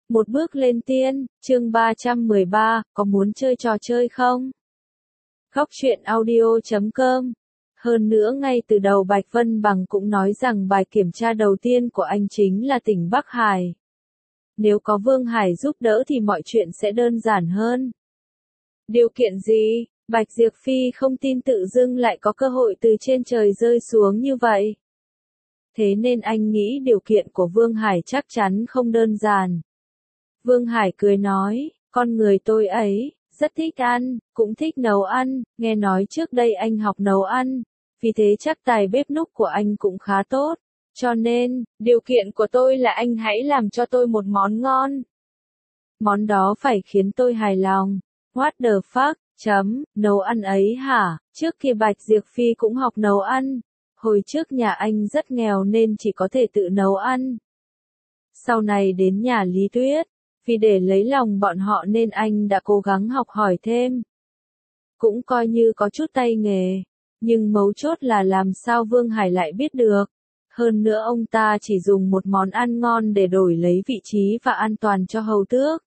Một bước lên tiên, chương 313, có muốn chơi trò chơi không? Góc truyện audio.com. Hơn nữa ngay từ đầu Bạch Vân Bằng cũng nói rằng bài kiểm tra đầu tiên của anh chính là tỉnh Bắc Hải. Nếu có Vương Hải giúp đỡ thì mọi chuyện sẽ đơn giản hơn. Điều kiện gì? Bạch Diệp Phi không tin tự dưng lại có cơ hội từ trên trời rơi xuống như vậy. Thế nên anh nghĩ điều kiện của Vương Hải chắc chắn không đơn giản. Vương Hải cười nói, con người tôi ấy, rất thích ăn, cũng thích nấu ăn, nghe nói trước đây anh học nấu ăn, vì thế chắc tài bếp núc của anh cũng khá tốt. Cho nên, điều kiện của tôi là anh hãy làm cho tôi một món ngon. Món đó phải khiến tôi hài lòng. What the fuck, nấu ăn ấy hả? Trước kia Bạch Diệp Phi cũng học nấu ăn. Hồi trước nhà anh rất nghèo nên chỉ có thể tự nấu ăn. Sau này đến nhà Lý Tuyết, vì để lấy lòng bọn họ nên anh đã cố gắng học hỏi thêm. Cũng coi như có chút tay nghề, nhưng mấu chốt là làm sao Vương Hải lại biết được. Hơn nữa ông ta chỉ dùng một món ăn ngon để đổi lấy vị trí và an toàn cho hầu tước.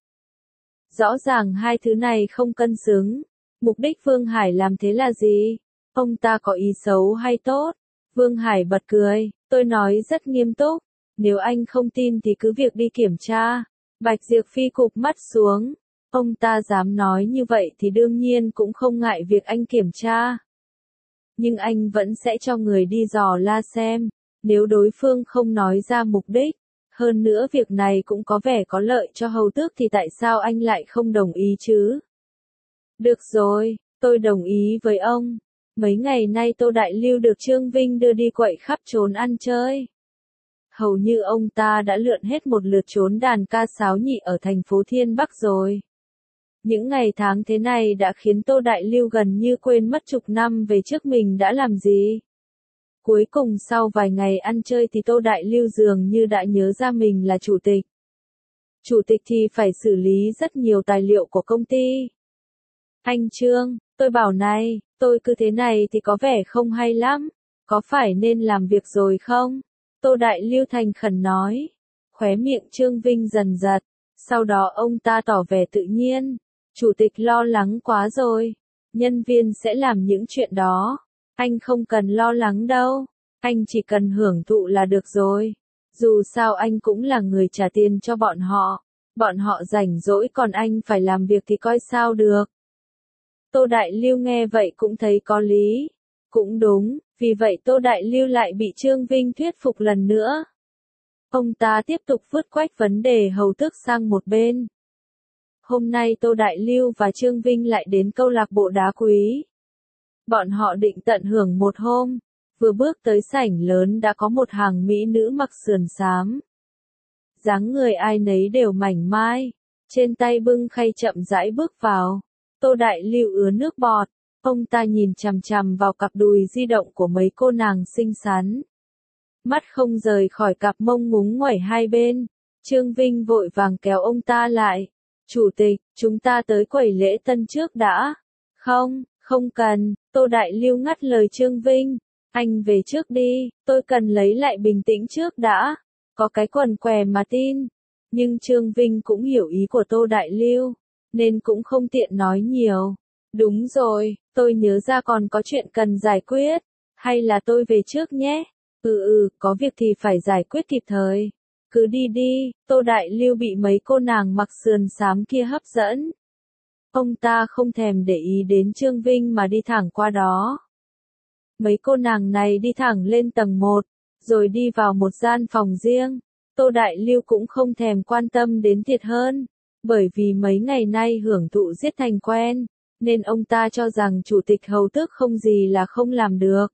Rõ ràng hai thứ này không cân xứng. Mục đích Vương Hải làm thế là gì? Ông ta có ý xấu hay tốt? Vương Hải bật cười, tôi nói rất nghiêm túc. Nếu anh không tin thì cứ việc đi kiểm tra. Bạch Diệp Phi cụp mắt xuống. Ông ta dám nói như vậy thì đương nhiên cũng không ngại việc anh kiểm tra. Nhưng anh vẫn sẽ cho người đi dò la xem. Nếu đối phương không nói ra mục đích. Hơn nữa việc này cũng có vẻ có lợi cho hầu tước thì tại sao anh lại không đồng ý chứ? Được rồi, tôi đồng ý với ông. Mấy ngày nay Tô Đại Lưu được Trương Vinh đưa đi quậy khắp trốn ăn chơi. Hầu như ông ta đã lượn hết một lượt trốn đàn ca sáo nhị ở thành phố Thiên Bắc rồi. Những ngày tháng thế này đã khiến Tô Đại Lưu gần như quên mất chục năm về trước mình đã làm gì. Cuối cùng sau vài ngày ăn chơi thì Tô Đại Lưu dường như đã nhớ ra mình là chủ tịch. Chủ tịch thì phải xử lý rất nhiều tài liệu của công ty. Anh Trương, tôi bảo này, tôi cứ thế này thì có vẻ không hay lắm. Có phải nên làm việc rồi không? Tô Đại Lưu thành khẩn nói. Khóe miệng Trương Vinh dần giật. Sau đó ông ta tỏ vẻ tự nhiên. Chủ tịch lo lắng quá rồi. Nhân viên sẽ làm những chuyện đó. Anh không cần lo lắng đâu. Anh chỉ cần hưởng thụ là được rồi. Dù sao anh cũng là người trả tiền cho bọn họ. Bọn họ rảnh rỗi còn anh phải làm việc thì coi sao được. Tô Đại Lưu nghe vậy cũng thấy có lý. Cũng đúng, vì vậy Tô Đại Lưu lại bị Trương Vinh thuyết phục lần nữa. Ông ta tiếp tục vứt quách vấn đề hầu tước sang một bên. Hôm nay Tô Đại Lưu và Trương Vinh lại đến câu lạc bộ đá quý. Bọn họ định tận hưởng một hôm. Vừa bước tới sảnh lớn đã có một hàng mỹ nữ mặc sườn xám. Dáng người ai nấy đều mảnh mai. Trên tay bưng khay chậm rãi bước vào. Tô Đại Lưu ứa nước bọt. Ông ta nhìn chằm chằm vào cặp đùi di động của mấy cô nàng xinh xắn. Mắt không rời khỏi cặp mông ngúng nguẩy hai bên. Trương Vinh vội vàng kéo ông ta lại. Chủ tịch, chúng ta tới quầy lễ tân trước đã. Không, không cần. Tô Đại Lưu ngắt lời Trương Vinh. Anh về trước đi, tôi cần lấy lại bình tĩnh trước đã. Có cái quần què mà tin. Nhưng Trương Vinh cũng hiểu ý của Tô Đại Lưu, nên cũng không tiện nói nhiều. Đúng rồi, tôi nhớ ra còn có chuyện cần giải quyết. Hay là tôi về trước nhé? Có việc thì phải giải quyết kịp thời. Cứ đi đi, Tô Đại Lưu bị mấy cô nàng mặc sườn xám kia hấp dẫn. Ông ta không thèm để ý đến Trương Vinh mà đi thẳng qua đó. Mấy cô nàng này đi thẳng lên tầng 1, rồi đi vào một gian phòng riêng. Tô Đại Lưu cũng không thèm quan tâm đến thiệt hơn, bởi vì mấy ngày nay hưởng thụ giết thành quen, nên ông ta cho rằng chủ tịch hầu tước không gì là không làm được.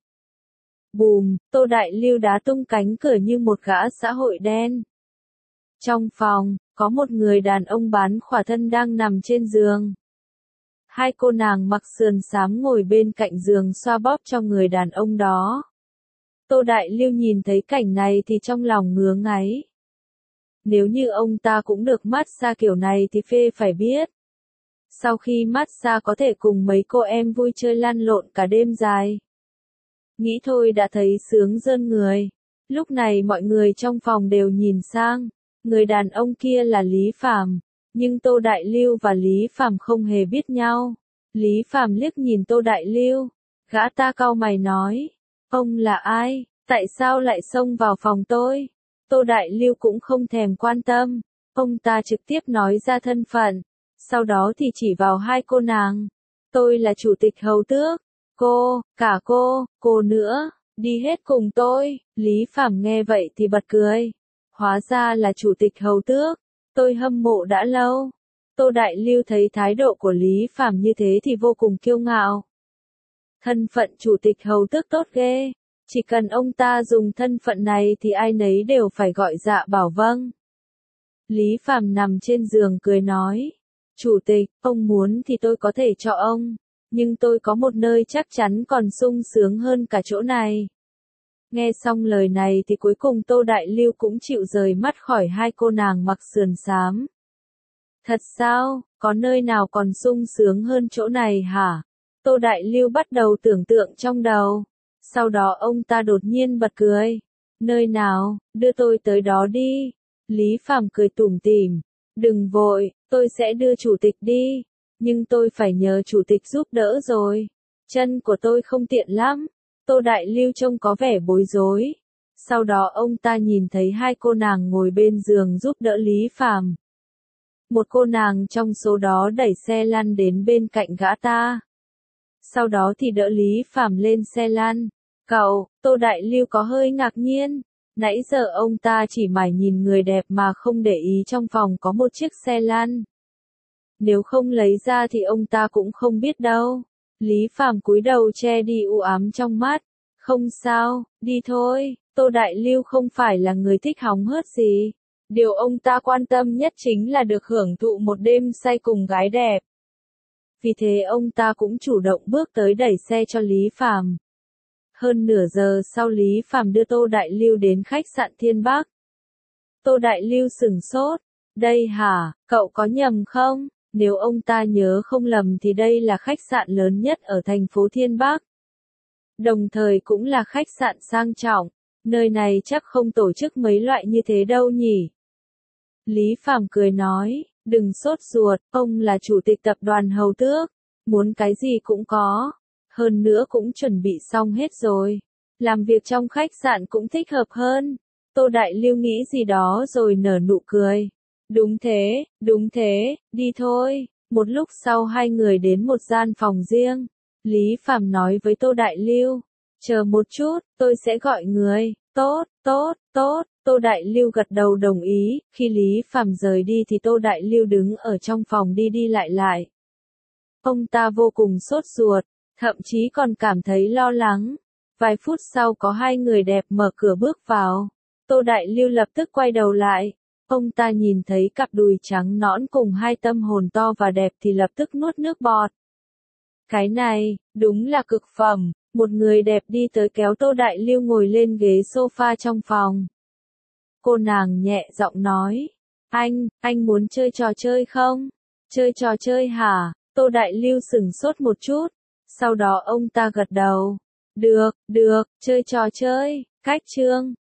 Bùm, Tô Đại Lưu đá tung cánh cửa như một gã xã hội đen. Trong phòng, có một người đàn ông bán khỏa thân đang nằm trên giường. Hai cô nàng mặc sườn xám ngồi bên cạnh giường xoa bóp cho người đàn ông đó. Tô Đại Lưu nhìn thấy cảnh này thì trong lòng ngứa ngáy. Nếu như ông ta cũng được massage kiểu này thì phê phải biết. Sau khi massage có thể cùng mấy cô em vui chơi lăn lộn cả đêm dài. Nghĩ thôi đã thấy sướng rơn người. Lúc này mọi người trong phòng đều nhìn sang. Người đàn ông kia là Lý Phàm, nhưng Tô Đại Lưu và Lý Phàm không hề biết nhau. Lý Phàm liếc nhìn Tô Đại Lưu, gã ta cau mày nói, ông là ai, tại sao lại xông vào phòng tôi? Tô Đại Lưu cũng không thèm quan tâm, ông ta trực tiếp nói ra thân phận, sau đó thì chỉ vào hai cô nàng. Tôi là chủ tịch hầu tước, cả cô nữa, đi hết cùng tôi. Lý Phàm nghe vậy thì bật cười, hóa ra là chủ tịch hầu tước, tôi hâm mộ đã lâu. Tô Đại Lưu thấy thái độ của Lý Phàm như thế thì vô cùng kiêu ngạo. Thân phận chủ tịch hầu tước tốt ghê, chỉ cần ông ta dùng thân phận này thì ai nấy đều phải gọi dạ bảo vâng. Lý Phàm nằm trên giường cười nói, chủ tịch, ông muốn thì tôi có thể cho ông, nhưng tôi có một nơi chắc chắn còn sung sướng hơn cả chỗ này. Nghe xong lời này thì cuối cùng Tô Đại Lưu cũng chịu rời mắt khỏi hai cô nàng mặc sườn xám. Thật sao, có nơi nào còn sung sướng hơn chỗ này hả? Tô Đại Lưu bắt đầu tưởng tượng trong đầu. Sau đó ông ta đột nhiên bật cười. Nơi nào, đưa tôi tới đó đi. Lý Phàm cười tủm tỉm. Đừng vội, tôi sẽ đưa chủ tịch đi. Nhưng tôi phải nhờ chủ tịch giúp đỡ rồi. Chân của tôi không tiện lắm. Tô Đại Lưu trông có vẻ bối rối. Sau đó ông ta nhìn thấy hai cô nàng ngồi bên giường giúp đỡ Lý Phàm. Một cô nàng trong số đó đẩy xe lăn đến bên cạnh gã ta. Sau đó thì đỡ Lý Phàm lên xe lăn. Cậu, Tô Đại Lưu có hơi ngạc nhiên. Nãy giờ ông ta chỉ mải nhìn người đẹp mà không để ý trong phòng có một chiếc xe lăn. Nếu không lấy ra thì ông ta cũng không biết đâu. Lý Phàm cúi đầu che đi u ám trong mắt. Không sao, đi thôi. Tô Đại Lưu không phải là người thích hóng hớt gì. Điều ông ta quan tâm nhất chính là được hưởng thụ một đêm say cùng gái đẹp. Vì thế ông ta cũng chủ động bước tới đẩy xe cho Lý Phàm. Hơn nửa giờ sau Lý Phàm đưa Tô Đại Lưu đến khách sạn Thiên Bắc. Tô Đại Lưu sửng sốt. Đây hả, cậu có nhầm không? Nếu ông ta nhớ không lầm thì đây là khách sạn lớn nhất ở thành phố Thiên Bắc. Đồng thời cũng là khách sạn sang trọng. Nơi này chắc không tổ chức mấy loại như thế đâu nhỉ? Lý Phàm cười nói, đừng sốt ruột, ông là chủ tịch tập đoàn hầu tước, muốn cái gì cũng có, hơn nữa cũng chuẩn bị xong hết rồi. Làm việc trong khách sạn cũng thích hợp hơn. Tô Đại Lưu nghĩ gì đó rồi nở nụ cười. Đúng thế, đi thôi. Một lúc sau hai người đến một gian phòng riêng. Lý Phàm nói với Tô Đại Lưu, chờ một chút, tôi sẽ gọi người. Tốt. Tô Đại Lưu gật đầu đồng ý. Khi Lý Phàm rời đi thì Tô Đại Lưu đứng ở trong phòng đi đi lại. Ông ta vô cùng sốt ruột, thậm chí còn cảm thấy lo lắng. Vài phút sau có hai người đẹp mở cửa bước vào. Tô Đại Lưu lập tức quay đầu lại. Ông ta nhìn thấy cặp đùi trắng nõn cùng hai tâm hồn to và đẹp thì lập tức nuốt nước bọt. Cái này, đúng là cực phẩm. Một người đẹp đi tới kéo Tô Đại Lưu ngồi lên ghế sofa trong phòng. Cô nàng nhẹ giọng nói, anh muốn chơi trò chơi không? Chơi trò chơi hả? Tô Đại Lưu sửng sốt một chút. Sau đó ông ta gật đầu. Được, chơi trò chơi. Cách chương